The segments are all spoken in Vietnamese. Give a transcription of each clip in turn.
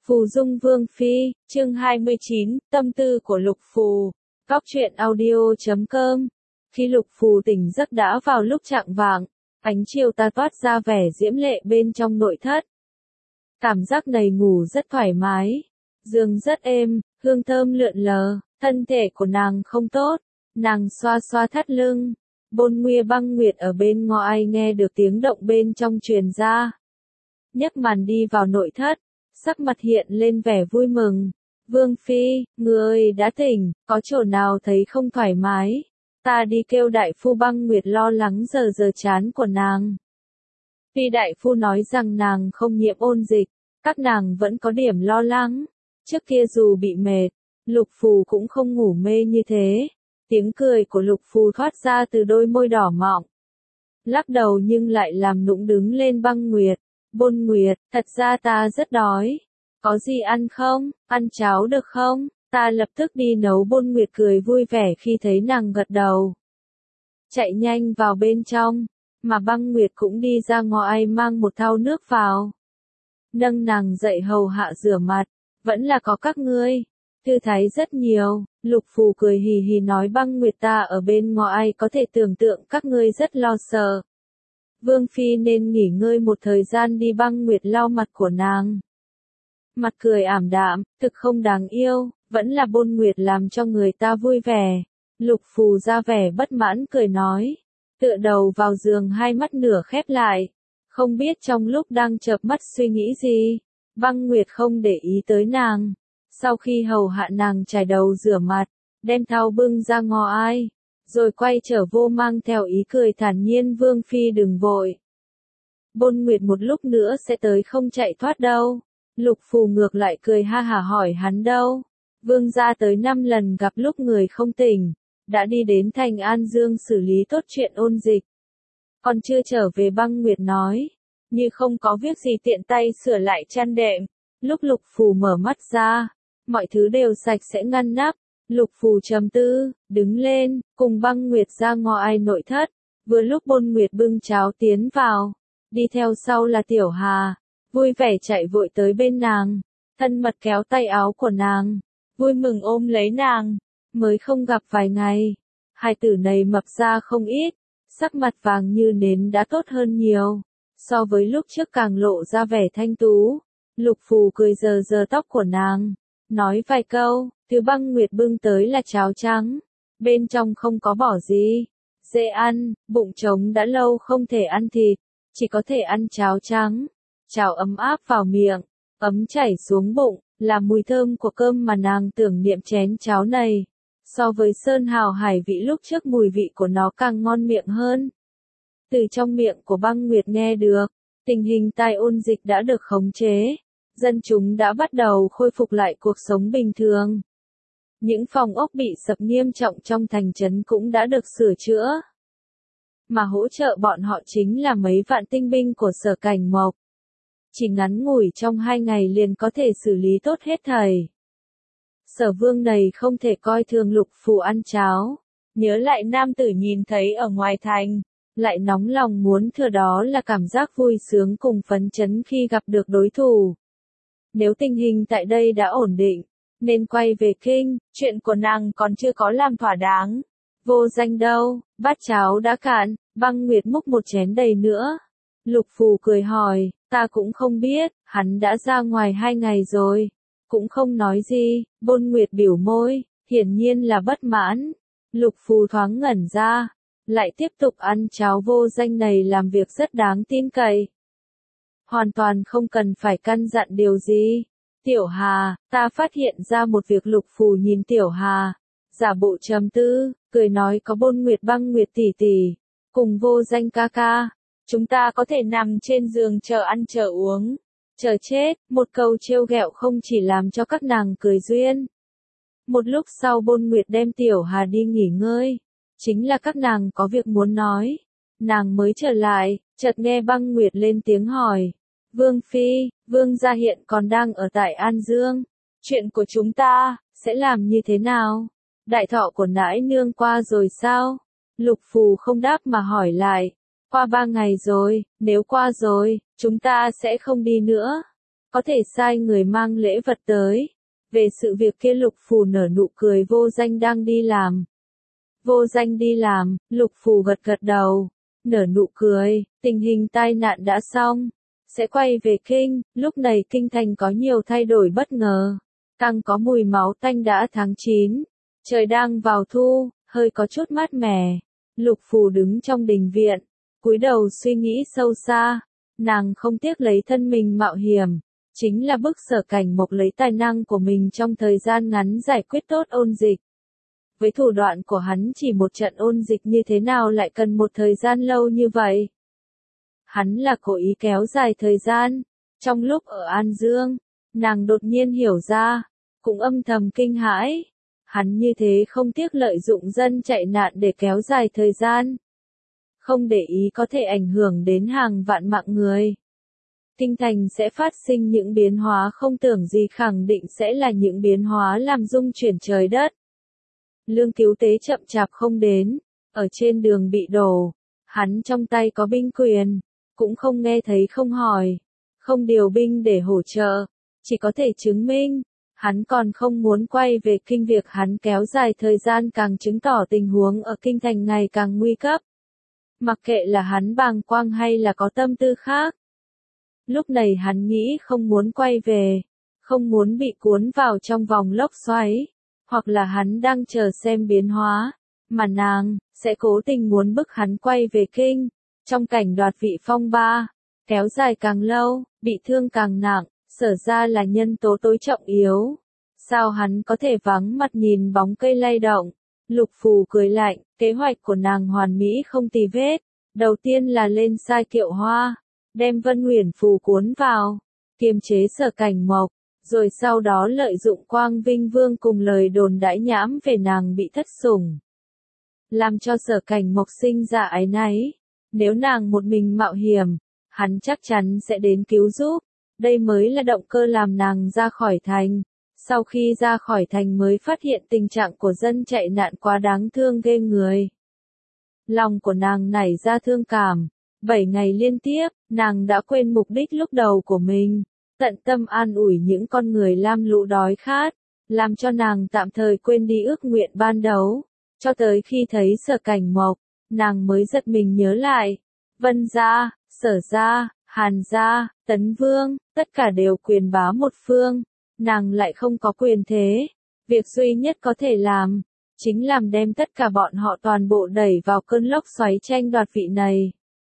Phù Dung Vương Phi, chương 29, tâm tư của Lục Phù. Góc truyện audio.com. Khi Lục Phù tỉnh giấc đã vào lúc chạng vạng, ánh chiều tà toát ra vẻ diễm lệ bên trong nội thất. Cảm giác này ngủ rất thoải mái, giường rất êm, hương thơm lượn lờ, thân thể của nàng không tốt, nàng xoa xoa thắt lưng. Bôn Nguya Băng Nguyệt ở bên ngoài nghe được tiếng động bên trong truyền ra. Nhấc màn đi vào nội thất, sắc mặt hiện lên vẻ vui mừng. Vương Phi, người đã tỉnh, có chỗ nào thấy không thoải mái? Ta đi kêu đại phu. Băng Nguyệt lo lắng giờ chán của nàng. Tuy đại phu nói rằng nàng không nhiễm ôn dịch, các nàng vẫn có điểm lo lắng. Trước kia dù bị mệt, Lục Phù cũng không ngủ mê như thế. Tiếng cười của Lục Phù thoát ra từ đôi môi đỏ mọng. Lắc đầu nhưng lại làm nũng đứng lên. Băng Nguyệt, Bôn Nguyệt, thật ra ta rất đói. Có gì ăn không? Ăn cháo được không? Ta lập tức đi nấu. Bôn Nguyệt cười vui vẻ khi thấy nàng gật đầu. Chạy nhanh vào bên trong, mà Băng Nguyệt cũng đi ra ngoài mang một thau nước vào. Nâng nàng dậy hầu hạ rửa mặt, vẫn là có các ngươi. Thư thái rất nhiều. Lục Phù cười hì hì nói Băng Nguyệt ta ở bên ngoài có thể tưởng tượng các ngươi rất lo sợ. Vương Phi nên nghỉ ngơi một thời gian đi. Băng Nguyệt lau mặt của nàng. Mặt cười ảm đạm, thực không đáng yêu, vẫn là Bôn Nguyệt làm cho người ta vui vẻ. Lục Phù ra vẻ bất mãn cười nói. Tựa đầu vào giường hai mắt nửa khép lại. Không biết trong lúc đang chợp mắt suy nghĩ gì. Băng Nguyệt không để ý tới nàng. Sau khi hầu hạ nàng chải đầu rửa mặt, đem thau bưng ra ngoài, rồi quay trở vô mang theo ý cười thản nhiên Vương Phi đừng vội. Bôn Nguyệt một lúc nữa sẽ tới không chạy thoát đâu. Lục Phù ngược lại cười ha hả hỏi hắn đâu. Vương gia tới 5 lần gặp lúc người không tỉnh, đã đi đến thành An Dương xử lý tốt chuyện ôn dịch. Còn chưa trở về. Băng Nguyệt nói, như không có việc gì tiện tay sửa lại chăn đệm. Lúc Lục Phù mở mắt ra, mọi thứ đều sạch sẽ ngăn nắp. Lục Phù trầm tư, đứng lên, cùng Băng Nguyệt ra ngoài nội thất. Vừa lúc Bôn Nguyệt bưng cháo tiến vào, đi theo sau là Tiểu Hà, vui vẻ chạy vội tới bên nàng, thân mật kéo tay áo của nàng, vui mừng ôm lấy nàng. Mới không gặp vài ngày, hai tử này mập ra không ít, sắc mặt vàng như nến đã tốt hơn nhiều, so với lúc trước càng lộ ra vẻ thanh tú. Lục Phù cười giờ tóc của nàng, nói vài câu. Thứ Băng Nguyệt bưng tới là cháo trắng, bên trong không có bỏ gì, dễ ăn, bụng trống đã lâu không thể ăn thịt, chỉ có thể ăn cháo trắng. Cháo ấm áp vào miệng, ấm chảy xuống bụng, là mùi thơm của cơm mà nàng tưởng niệm. Chén cháo này, so với sơn hào hải vị lúc trước mùi vị của nó càng ngon miệng hơn. Từ trong miệng của Băng Nguyệt nghe được, tình hình tai ôn dịch đã được khống chế, dân chúng đã bắt đầu khôi phục lại cuộc sống bình thường. Những phòng ốc bị sập nghiêm trọng trong thành trấn cũng đã được sửa chữa. Mà hỗ trợ bọn họ chính là mấy vạn tinh binh của Sở Cảnh Mộc. Chỉ ngắn ngủi trong 2 ngày liền có thể xử lý tốt hết thảy. Sở Vương này không thể coi thường Lục Phù ăn cháo. Nhớ lại nam tử nhìn thấy ở ngoài thành, lại nóng lòng muốn thừa. Đó là cảm giác vui sướng cùng phấn chấn khi gặp được đối thủ. Nếu tình hình tại đây đã ổn định, nên quay về kinh. Chuyện của nàng còn chưa có làm thỏa đáng. Vô Danh đâu? Bát cháo đã cạn. Băng Nguyệt múc một chén đầy nữa. Lục Phù cười hỏi, ta cũng không biết, hắn đã ra ngoài 2 ngày rồi, cũng không nói gì. Bôn Nguyệt biểu môi, hiển nhiên là bất mãn. Lục Phù thoáng ngẩn ra, lại tiếp tục ăn cháo. Vô Danh này làm việc rất đáng tin cậy, hoàn toàn không cần phải căn dặn điều gì. Tiểu Hà, ta phát hiện ra một việc. Lục Phù nhìn Tiểu Hà, giả bộ trầm tư, cười nói có Bôn Nguyệt Băng Nguyệt tỷ tỷ, cùng Vô Danh ca ca, chúng ta có thể nằm trên giường chờ ăn chờ uống, chờ chết. Một câu trêu ghẹo không chỉ làm cho các nàng cười duyên. Một lúc sau Bôn Nguyệt đem Tiểu Hà đi nghỉ ngơi, chính là các nàng có việc muốn nói. Nàng mới trở lại, chợt nghe Băng Nguyệt lên tiếng hỏi, Vương Phi, Vương gia hiện còn đang ở tại An Dương, chuyện của chúng ta sẽ làm như thế nào? Đại thọ của nãi nương qua rồi sao? Lục Phù không đáp mà hỏi lại, qua 3 ngày rồi, nếu qua rồi, chúng ta sẽ không đi nữa. có thể sai người mang lễ vật tới. Về sự việc kia Lục Phù nở nụ cười. Vô Danh đang đi làm. Vô Danh đi làm, Lục Phù gật gật đầu, nở nụ cười, tình hình tai nạn đã xong, sẽ quay về kinh. Lúc này kinh thành có nhiều thay đổi bất ngờ, càng có mùi máu tanh. Đã tháng 9, trời đang vào thu, hơi có chút mát mẻ. Lục Phù đứng trong đình viện, cúi đầu suy nghĩ sâu xa. Nàng không tiếc lấy thân mình mạo hiểm, chính là bức Sở Cảnh Mộc lấy tài năng của mình trong thời gian ngắn giải quyết tốt ôn dịch. Với thủ đoạn của hắn chỉ một trận ôn dịch như thế nào lại cần một thời gian lâu như vậy? Hắn là cố ý kéo dài thời gian. Trong lúc ở An Dương, nàng đột nhiên hiểu ra, cũng âm thầm kinh hãi. Hắn như thế không tiếc lợi dụng dân chạy nạn để kéo dài thời gian. Không để ý có thể ảnh hưởng đến hàng vạn mạng người. Kinh thành sẽ phát sinh những biến hóa không tưởng gì, khẳng định sẽ là những biến hóa làm rung chuyển trời đất. Lương cứu tế chậm chạp không đến, ở trên đường bị đổ, hắn trong tay có binh quyền, cũng không nghe thấy không hỏi, không điều binh để hỗ trợ, chỉ có thể chứng minh, hắn còn không muốn quay về kinh. Việc hắn kéo dài thời gian càng chứng tỏ tình huống ở kinh thành ngày càng nguy cấp. Mặc kệ là hắn bàng quang hay là có tâm tư khác. Lúc này hắn nghĩ không muốn quay về, không muốn bị cuốn vào trong vòng lốc xoáy. Hoặc là hắn đang chờ xem biến hóa, mà nàng sẽ cố tình muốn bức hắn quay về kinh. Trong cảnh đoạt vị phong ba, kéo dài càng lâu, bị thương càng nặng, Sở ra là nhân tố tối trọng yếu. Sao hắn có thể vắng mặt nhìn bóng cây lay động? Lục Phù cười lạnh, kế hoạch của nàng hoàn mỹ không tì vết. Đầu tiên là lên sai Kiệu Hoa, đem Vân Uyển Phù cuốn vào, kiềm chế Sở Cảnh Mộc. Rồi sau đó lợi dụng Quang Vinh Vương cùng lời đồn đãi nhãm về nàng bị thất sủng, làm cho Sở Cảnh Mộc sinh ra áy náy. Nếu nàng một mình mạo hiểm, hắn chắc chắn sẽ đến cứu giúp. Đây mới là động cơ làm nàng ra khỏi thành. Sau khi ra khỏi thành mới phát hiện tình trạng của dân chạy nạn quá đáng thương ghê người. Lòng của nàng nảy ra thương cảm. 7 ngày liên tiếp, nàng đã quên mục đích lúc đầu của mình. Tận tâm an ủi những con người lam lũ đói khát, làm cho nàng tạm thời quên đi ước nguyện ban đầu. Cho tới khi thấy Sở Cảnh Mộc, nàng mới giật mình nhớ lại. Vân gia, Sở gia, Hàn gia, Tấn Vương, tất cả đều quyền bá một phương. Nàng lại không có quyền thế. Việc duy nhất có thể làm, chính làm đem tất cả bọn họ toàn bộ đẩy vào cơn lốc xoáy tranh đoạt vị này.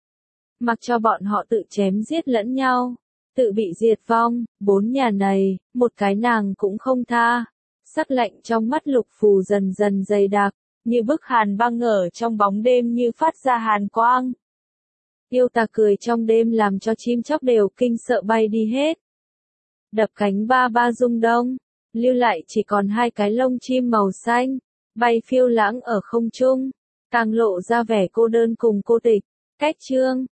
Mặc cho bọn họ tự chém giết lẫn nhau, tự bị diệt vong. 4 nhà này, một cái nàng cũng không tha. Sắc lạnh trong mắt Lục Phù dần dần dày đặc, như bức hàn băng ở trong bóng đêm như phát ra hàn quang. Yêu tà cười trong đêm làm cho chim chóc đều kinh sợ bay đi hết. Đập cánh ba ba rung đông, lưu lại chỉ còn 2 cái lông chim màu xanh, bay phiêu lãng ở không trung, càng lộ ra vẻ cô đơn cùng cô tịch. Cách chương